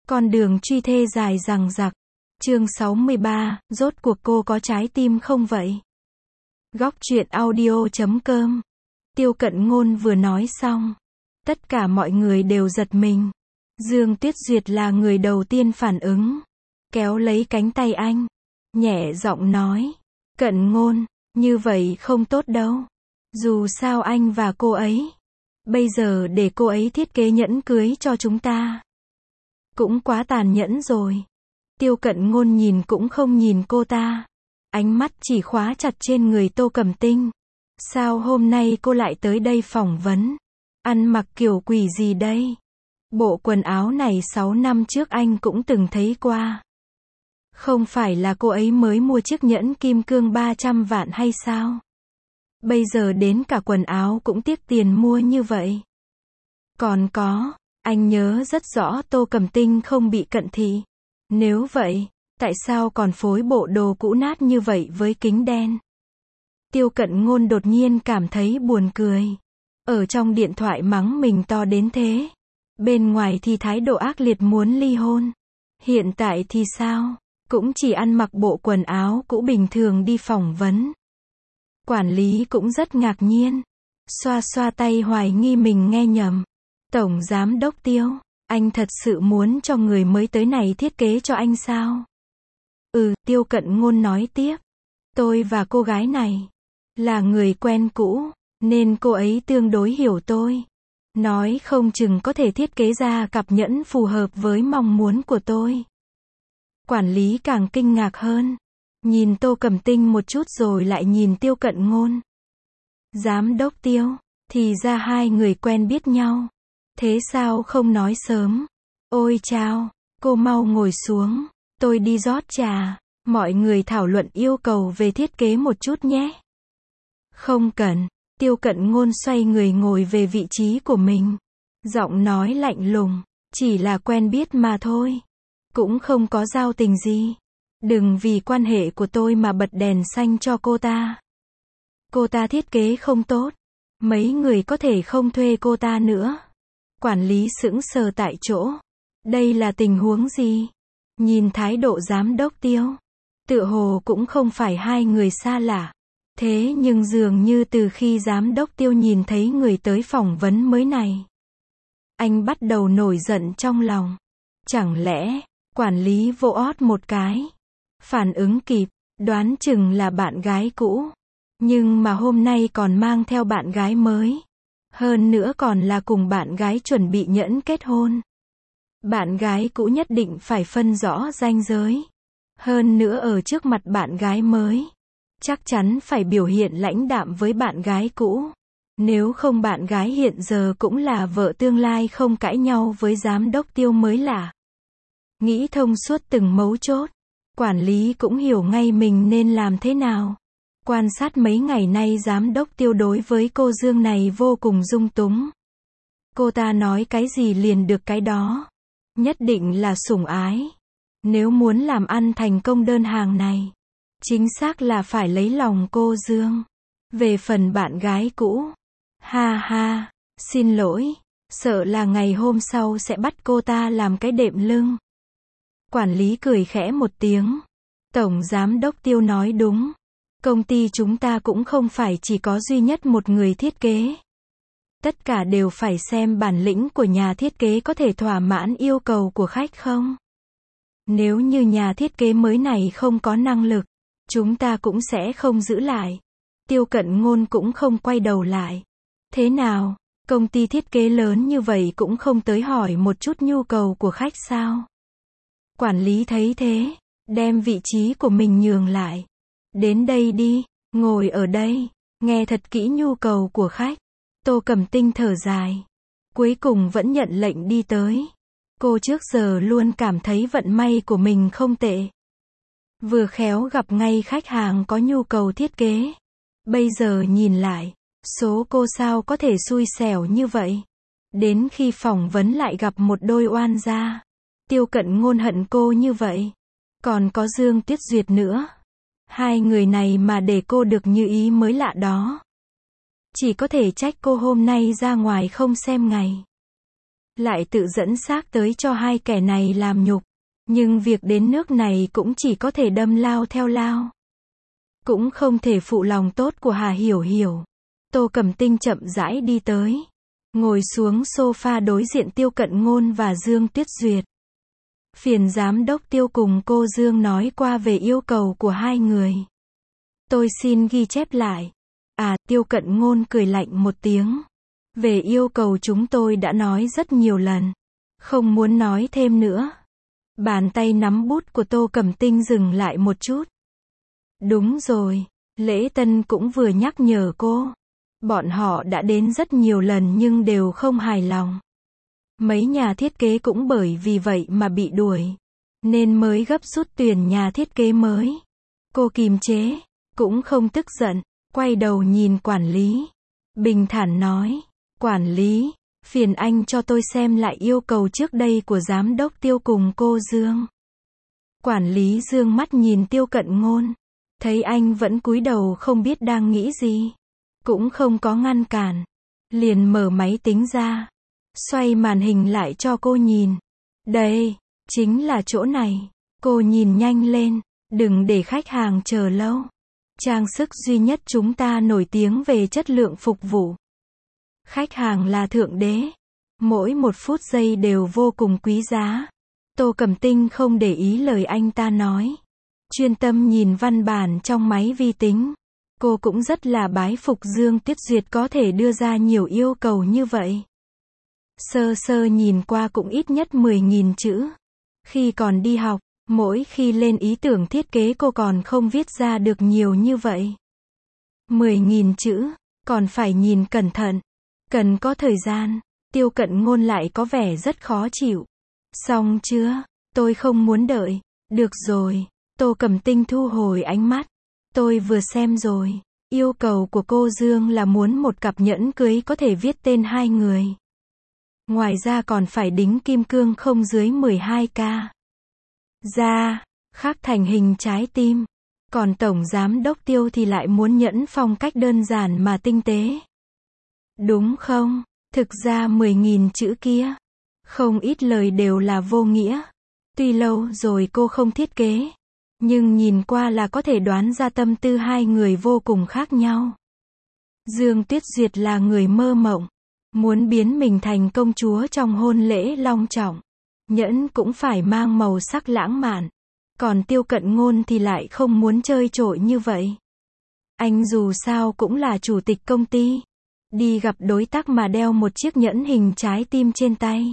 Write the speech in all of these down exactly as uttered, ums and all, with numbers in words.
Con đường truy thê dài dằng dặc. Chương sáu mươi ba, rốt cuộc cô có trái tim không vậy? Góc truyện audio chấm com. Tiêu Cận Ngôn vừa nói xong, tất cả mọi người đều giật mình. Dương Tuyết Duyệt là người đầu tiên phản ứng, kéo lấy cánh tay anh, nhẹ giọng nói, Cận Ngôn, như vậy không tốt đâu. Dù sao anh và cô ấy, bây giờ để cô ấy thiết kế nhẫn cưới cho chúng ta, cũng quá tàn nhẫn rồi. Tiêu Cận Ngôn nhìn cũng không nhìn cô ta, ánh mắt chỉ khóa chặt trên người Tô Cẩm Tinh. Sao hôm nay cô lại tới đây phỏng vấn? Ăn mặc kiểu quỷ gì đây? Bộ quần áo này sáu năm trước anh cũng từng thấy qua. Không phải là cô ấy mới mua chiếc nhẫn kim cương ba trăm vạn hay sao? Bây giờ đến cả quần áo cũng tiếc tiền mua như vậy. Còn có, anh nhớ rất rõ Tô Cẩm Tinh không bị cận thị. Nếu vậy, tại sao còn phối bộ đồ cũ nát như vậy với kính đen? Tiêu Cận Ngôn đột nhiên cảm thấy buồn cười. Ở trong điện thoại mắng mình to đến thế. Bên ngoài thì thái độ ác liệt muốn ly hôn. Hiện tại thì sao? Cũng chỉ ăn mặc bộ quần áo cũ bình thường đi phỏng vấn. Quản lý cũng rất ngạc nhiên. Xoa xoa tay hoài nghi mình nghe nhầm. Tổng giám đốc Tiêu, anh thật sự muốn cho người mới tới này thiết kế cho anh sao? Ừ, Tiêu Cận Ngôn nói tiếp. Tôi và cô gái này là người quen cũ, nên cô ấy tương đối hiểu tôi. Nói không chừng có thể thiết kế ra cặp nhẫn phù hợp với mong muốn của tôi. Quản lý càng kinh ngạc hơn. Nhìn Tô Cẩm Tinh một chút rồi lại nhìn Tiêu Cận Ngôn. Giám đốc Tiêu, thì ra hai người quen biết nhau. Thế sao không nói sớm? Ôi chao, cô mau ngồi xuống, tôi đi rót trà. Mọi người thảo luận yêu cầu về thiết kế một chút nhé. Không cần. Tiêu Cận Ngôn xoay người ngồi về vị trí của mình. Giọng nói lạnh lùng, chỉ là quen biết mà thôi. Cũng không có giao tình gì. Đừng vì quan hệ của tôi mà bật đèn xanh cho cô ta. Cô ta thiết kế không tốt. Mấy người có thể không thuê cô ta nữa. Quản lý sững sờ tại chỗ. Đây là tình huống gì? Nhìn thái độ giám đốc Tiêu, tựa hồ cũng không phải hai người xa lạ. Thế nhưng dường như từ khi giám đốc Tiêu nhìn thấy người tới phỏng vấn mới này, anh bắt đầu nổi giận trong lòng. Chẳng lẽ, quản lý vỗ ót một cái. Phản ứng kịp, đoán chừng là bạn gái cũ. Nhưng mà hôm nay còn mang theo bạn gái mới. Hơn nữa còn là cùng bạn gái chuẩn bị nhẫn kết hôn. Bạn gái cũ nhất định phải phân rõ ranh giới. Hơn nữa ở trước mặt bạn gái mới, chắc chắn phải biểu hiện lãnh đạm với bạn gái cũ. Nếu không bạn gái hiện giờ cũng là vợ tương lai không cãi nhau với giám đốc Tiêu mới lạ. Nghĩ thông suốt từng mấu chốt, quản lý cũng hiểu ngay mình nên làm thế nào. Quan sát mấy ngày nay giám đốc Tiêu đối với cô Dương này vô cùng dung túng. Cô ta nói cái gì liền được cái đó. Nhất định là sủng ái. Nếu muốn làm ăn thành công đơn hàng này, chính xác là phải lấy lòng cô Dương. Về phần bạn gái cũ, ha ha, xin lỗi, sợ là ngày hôm sau sẽ bắt cô ta làm cái đệm lưng. Quản lý cười khẽ một tiếng. Tổng giám đốc Tiêu nói đúng. Công ty chúng ta cũng không phải chỉ có duy nhất một người thiết kế. Tất cả đều phải xem bản lĩnh của nhà thiết kế có thể thỏa mãn yêu cầu của khách không. Nếu như nhà thiết kế mới này không có năng lực, chúng ta cũng sẽ không giữ lại. Tiêu Cận Ngôn cũng không quay đầu lại. Thế nào, công ty thiết kế lớn như vậy cũng không tới hỏi một chút nhu cầu của khách sao? Quản lý thấy thế, đem vị trí của mình nhường lại. Đến đây đi, ngồi ở đây, nghe thật kỹ nhu cầu của khách. Tô Cẩm Tinh thở dài. Cuối cùng vẫn nhận lệnh đi tới. Cô trước giờ luôn cảm thấy vận may của mình không tệ. Vừa khéo gặp ngay khách hàng có nhu cầu thiết kế. Bây giờ nhìn lại, số cô sao có thể xui xẻo như vậy. Đến khi phỏng vấn lại gặp một đôi oan gia. Tiêu Cận Ngôn hận cô như vậy. Còn có Dương Tuyết Duyệt nữa. Hai người này mà để cô được như ý mới lạ đó. Chỉ có thể trách cô hôm nay ra ngoài không xem ngày. lại tự dẫn xác tới cho hai kẻ này làm nhục. Nhưng việc đến nước này cũng chỉ có thể đâm lao theo lao. Cũng không thể phụ lòng tốt của Hà Hiểu Hiểu. Tô Cẩm Tinh chậm rãi đi tới. Ngồi xuống sofa đối diện Tiêu Cận Ngôn và Dương Tuyết Duyệt. Phiền giám đốc Tiêu cùng cô Dương nói qua về yêu cầu của hai người. Tôi xin ghi chép lại. À, Tiêu Cận Ngôn cười lạnh một tiếng. Về yêu cầu chúng tôi đã nói rất nhiều lần. Không muốn nói thêm nữa. Bàn tay nắm bút của Tô Cẩm Tinh dừng lại một chút. Đúng rồi, Lễ Tân cũng vừa nhắc nhở cô. Bọn họ đã đến rất nhiều lần nhưng đều không hài lòng. Mấy nhà thiết kế cũng bởi vì vậy mà bị đuổi. Nên mới gấp rút tuyển nhà thiết kế mới. Cô kìm chế, cũng không tức giận, quay đầu nhìn quản lý. Bình thản nói, quản lý, phiền anh cho tôi xem lại yêu cầu trước đây của giám đốc Tiêu cùng cô Dương. Quản lý dương mắt nhìn Tiêu Cận Ngôn. Thấy anh vẫn cúi đầu không biết đang nghĩ gì. Cũng không có ngăn cản. Liền mở máy tính ra. Xoay màn hình lại cho cô nhìn. Đây, chính là chỗ này. Cô nhìn nhanh lên. Đừng để khách hàng chờ lâu. Trang sức duy nhất chúng ta nổi tiếng về chất lượng phục vụ. Khách hàng là thượng đế. Mỗi một phút giây đều vô cùng quý giá. Tô Cẩm Tinh không để ý lời anh ta nói. Chuyên tâm nhìn văn bản trong máy vi tính. Cô cũng rất là bái phục Dương Tuyết Duyệt có thể đưa ra nhiều yêu cầu như vậy. Sơ sơ nhìn qua cũng ít nhất mười nghìn chữ. Khi còn đi học, mỗi khi lên ý tưởng thiết kế cô còn không viết ra được nhiều như vậy. mười nghìn chữ, còn phải nhìn cẩn thận. Cần có thời gian. Tiêu Cận Ngôn lại có vẻ rất khó chịu. Xong chưa? Tôi không muốn đợi. Được rồi. Tô Cẩm Tinh thu hồi ánh mắt. Tôi vừa xem rồi. Yêu cầu của cô Dương là muốn một cặp nhẫn cưới có thể viết tên hai người. Ngoài ra còn phải đính kim cương không dưới mười hai ca. Da, khắc thành hình trái tim. Còn Tổng Giám đốc Tiêu thì lại muốn nhẫn phong cách đơn giản mà tinh tế. Đúng không? Thực ra mười nghìn chữ kia. Không ít lời đều là vô nghĩa. Tuy lâu rồi cô không thiết kế. Nhưng nhìn qua là có thể đoán ra tâm tư hai người vô cùng khác nhau. Dương Tuyết Duyệt là người mơ mộng. Muốn biến mình thành công chúa trong hôn lễ long trọng. Nhẫn cũng phải mang màu sắc lãng mạn. Còn Tiêu Cận Ngôn thì lại không muốn chơi trội như vậy. Anh dù sao cũng là chủ tịch công ty. Đi gặp đối tác mà đeo một chiếc nhẫn hình trái tim trên tay.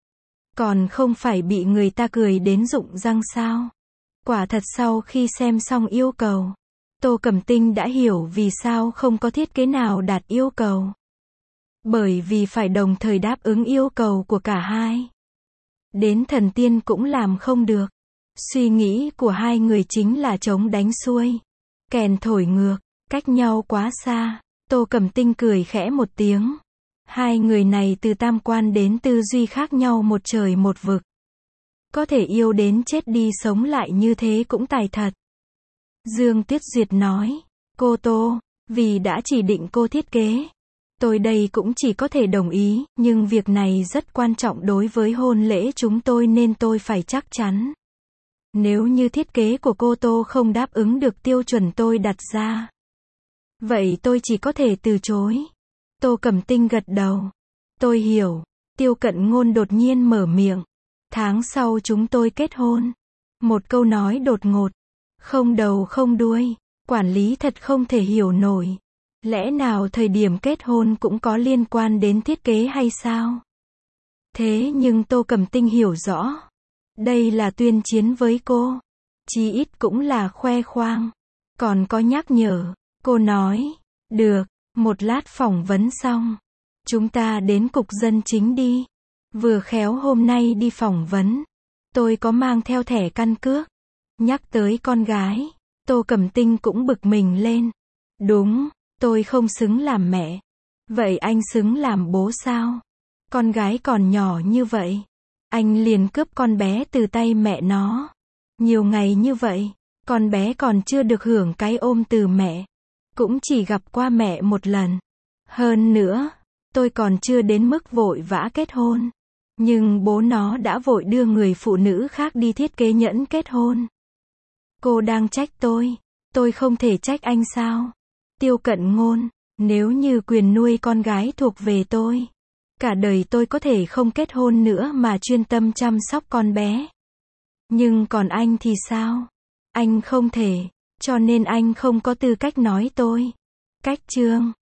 Còn không phải bị người ta cười đến rụng răng sao. Quả thật sau khi xem xong yêu cầu, Tô Cẩm Tinh đã hiểu vì sao không có thiết kế nào đạt yêu cầu. Bởi vì phải đồng thời đáp ứng yêu cầu của cả hai. Đến thần tiên cũng làm không được. Suy nghĩ của hai người chính là trống đánh xuôi. Kèn thổi ngược, cách nhau quá xa. Tô Cẩm Tinh cười khẽ một tiếng. Hai người này từ tam quan đến tư duy khác nhau một trời một vực. Có thể yêu đến chết đi sống lại như thế cũng tài thật. Dương Tuyết Duyệt nói. Cô Tô, vì đã chỉ định cô thiết kế. Tôi đây cũng chỉ có thể đồng ý, nhưng việc này rất quan trọng đối với hôn lễ chúng tôi nên tôi phải chắc chắn. Nếu như thiết kế của cô Tô không đáp ứng được tiêu chuẩn tôi đặt ra. Vậy tôi chỉ có thể từ chối. Tô Cẩm Tinh gật đầu. Tôi hiểu. Tiêu Cận Ngôn đột nhiên mở miệng. Tháng sau chúng tôi kết hôn. Một câu nói đột ngột. Không đầu không đuôi. Quản lý thật không thể hiểu nổi. Lẽ nào thời điểm kết hôn cũng có liên quan đến thiết kế hay sao? Thế nhưng Tô Cẩm Tinh hiểu rõ. Đây là tuyên chiến với cô. Chí ít cũng là khoe khoang. Còn có nhắc nhở. Cô nói. Được, một lát phỏng vấn xong. Chúng ta đến cục dân chính đi. Vừa khéo hôm nay đi phỏng vấn. Tôi có mang theo thẻ căn cước. Nhắc tới con gái. Tô Cẩm Tinh cũng bực mình lên. Đúng, tôi không xứng làm mẹ. Vậy anh xứng làm bố sao? Con gái còn nhỏ như vậy. Anh liền cướp con bé từ tay mẹ nó. Nhiều ngày như vậy, con bé còn chưa được hưởng cái ôm từ mẹ. Cũng chỉ gặp qua mẹ một lần. Hơn nữa, tôi còn chưa đến mức vội vã kết hôn. Nhưng bố nó đã vội đưa người phụ nữ khác đi thiết kế nhẫn kết hôn. Cô đang trách tôi. Tôi không thể trách anh sao? Tiêu Cận Ngôn, nếu như quyền nuôi con gái thuộc về tôi, cả đời tôi có thể không kết hôn nữa mà chuyên tâm chăm sóc con bé. Nhưng còn anh thì sao? Anh không thể, cho nên anh không có tư cách nói tôi. Cách chương